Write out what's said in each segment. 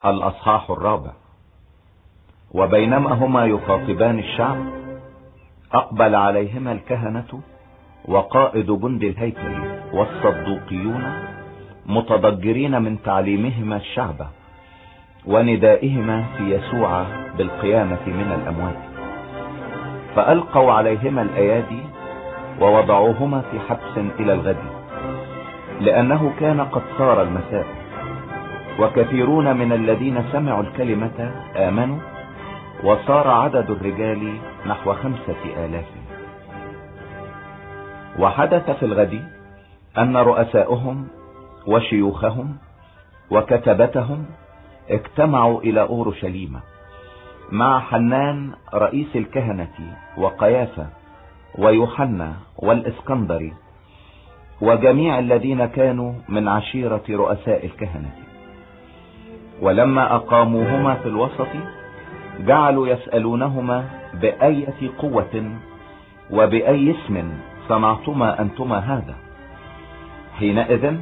الأصحاح الرابع. وبينما هما يخاطبان الشعب أقبل عليهما الكهنة وقائد جند الهيكل والصدوقيون متضجرين من تعليمهما الشعب وندائهما في يسوع بالقيامة من الأموات، فألقوا عليهما الأيادي ووضعوهما في حبس إلى الغد، لأنه كان قد صار المساء، وكثيرون من الذين سمعوا الكلمة آمنوا، وصار عدد الرجال نحو 5000. وحدث في الغد أن رؤساؤهم وشيوخهم وكتبتهم اجتمعوا إلى أورشليم مع حنان رئيس الكهنة وقيافة ويوحنا والإسكندر وجميع الذين كانوا من عشيرة رؤساء الكهنة. ولما أقاموهما في الوسط جعلوا يسألونهما بأية قوة وبأي اسم صنعتما أنتما هذا. حينئذ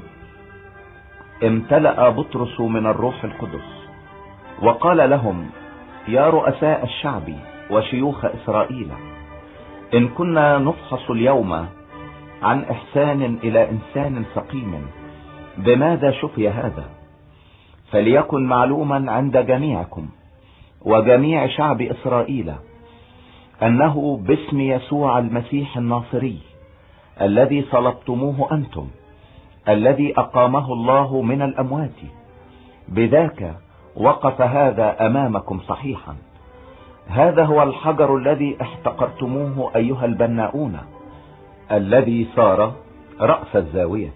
امتلأ بطرس من الروح القدس وقال لهم: يا رؤساء الشعب وشيوخ إسرائيل، إن كنا نفحص اليوم عن إحسان إلى إنسان سقيم بماذا شفي هذا، فليكن معلوما عند جميعكم وجميع شعب إسرائيل أنه باسم يسوع المسيح الناصري الذي صلبتموه أنتم، الذي أقامه الله من الأموات، بذاك وقف هذا أمامكم صحيحا. هذا هو الحجر الذي احتقرتموه أيها البناؤون، الذي صار رأس الزاوية،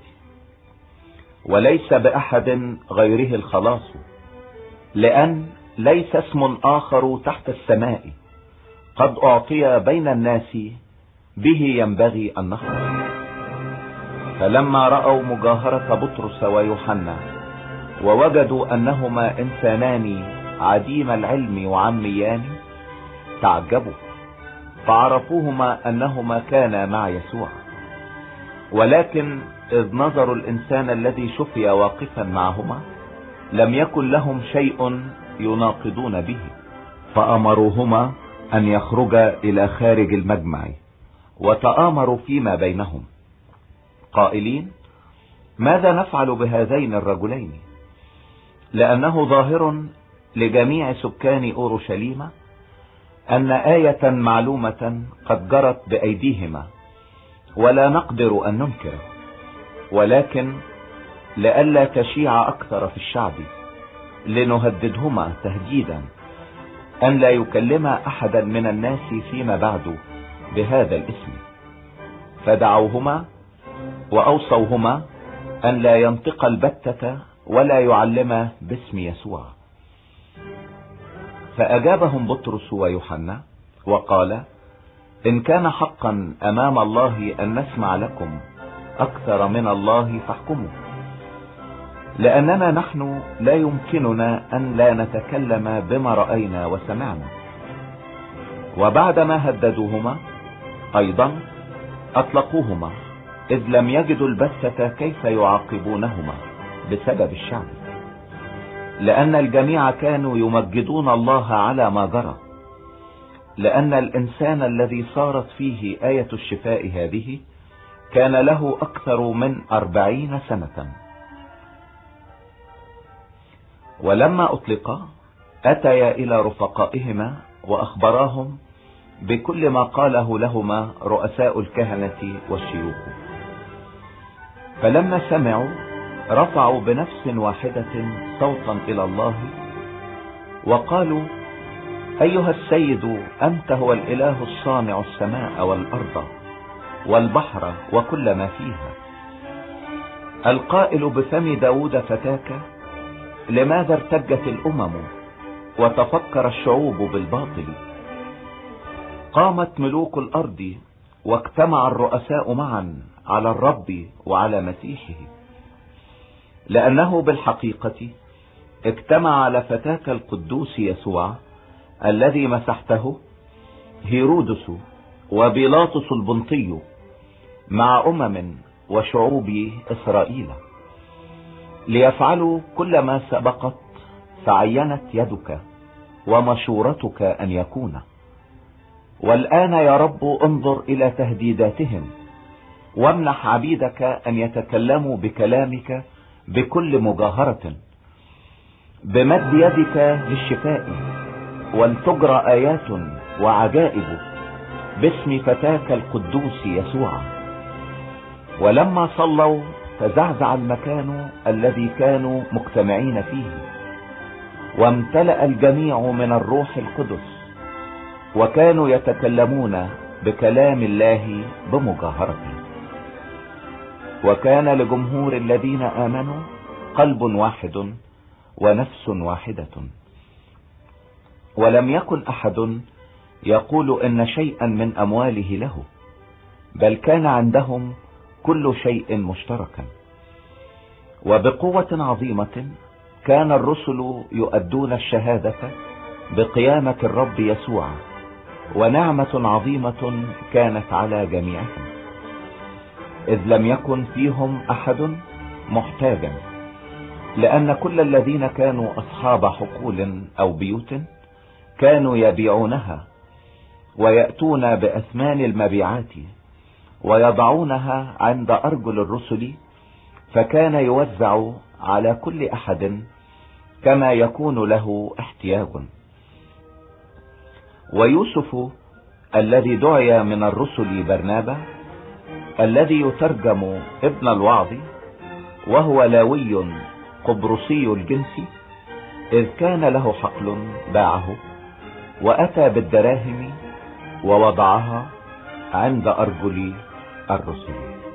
وليس بأحد غيره الخلاص، لأن ليس اسم آخر تحت السماء قد أعطي بين الناس به ينبغي أن نخلص. فلما رأوا مجاهرة بطرس ويوحنا ووجدوا أنهما إنسانان عديم العلم وعميان تعجبوا، فعرفوهما أنهما كانا مع يسوع. ولكن إذ نظروا الإنسان الذي شفي واقفا معهما لم يكن لهم شيء يناقضون به، فأمروهما أن يخرجا إلى خارج المجمع، وتآمروا فيما بينهم قائلين: ماذا نفعل بهذين الرجلين؟ لأنه ظاهر لجميع سكان أورشليم أن آية معلومة قد جرت بأيديهما، ولا نقدر أن ننكر، ولكن لئلا تشيع أكثر في الشعب لنهددهما تهديدا أن لا يكلم أحدا من الناس فيما بعد بهذا الاسم. فدعوهما وأوصوهما أن لا ينطق البتة ولا يعلم باسم يسوع. فأجابهم بطرس ويوحنا وقال: إن كان حقا أمام الله أن نسمع لكم أكثر من الله فاحكموا، لأننا نحن لا يمكننا أن لا نتكلم بما رأينا وسمعنا. وبعدما هددوهما أيضا أطلقوهما، إذ لم يجدوا البتة كيف يعاقبونهما بسبب الشعب، لأن الجميع كانوا يمجدون الله على ما جرى، لأن الإنسان الذي صارت فيه آية الشفاء هذه كان له أكثر من 40 سنة. ولما أطلق أتيا إلى رفقائهما وأخبراهم بكل ما قاله لهما رؤساء الكهنة والشيوخ. فلما سمعوا رفعوا بنفس واحدة صوتا إلى الله وقالوا: أيها السيد، أنت هو الإله الصانع السماء والأرض والبحر وكل ما فيها، القائل بفم داود فتاك: لماذا ارتجت الأمم وتفكر الشعوب بالباطل؟ قامت ملوك الأرض واجتمع الرؤساء معا على الرب وعلى مسيحه، لأنه بالحقيقة اجتمع على فتاك القدوس يسوع الذي مسحته هيرودس وبيلاطس البنطي مع وشعوب إسرائيل، ليفعلوا كل ما سبقت فعينت يدك ومشورتك أن يكون. والآن يا رب انظر إلى تهديداتهم، وامنح عبيدك أن يتكلموا بكلامك بكل مجاهرة، بمد يدك للشفاء، ولتجرى آيات وعجائب باسم فتاك القدوس يسوع. ولما صلوا تزعزع المكان الذي كانوا مجتمعين فيه، وامتلأ الجميع من الروح القدس، وكانوا يتكلمون بكلام الله بمجاهرة. وكان لجمهور الذين آمنوا قلب واحد ونفس واحدة، ولم يكن أحد يقول إن شيئا من أمواله له، بل كان عندهم كل شيء مشتركا. وبقوة عظيمة كان الرسل يؤدون الشهادة بقيامة الرب يسوع، ونعمة عظيمة كانت على جميعهم، إذ لم يكن فيهم أحد محتاجا، لأن كل الذين كانوا أصحاب حقول أو بيوت كانوا يبيعونها ويأتون بأثمان المبيعات ويضعونها عند أرجل الرسل، فكان يوزع على كل أحد كما يكون له احتياج. ويوسف الذي دعي من الرسل برنابا، الذي يترجم ابن الوعظ، وهو لاوي قبرصي الجنس، إذ كان له حقل باعه وأتى بالدراهم ووضعها عند أرجل الرسل.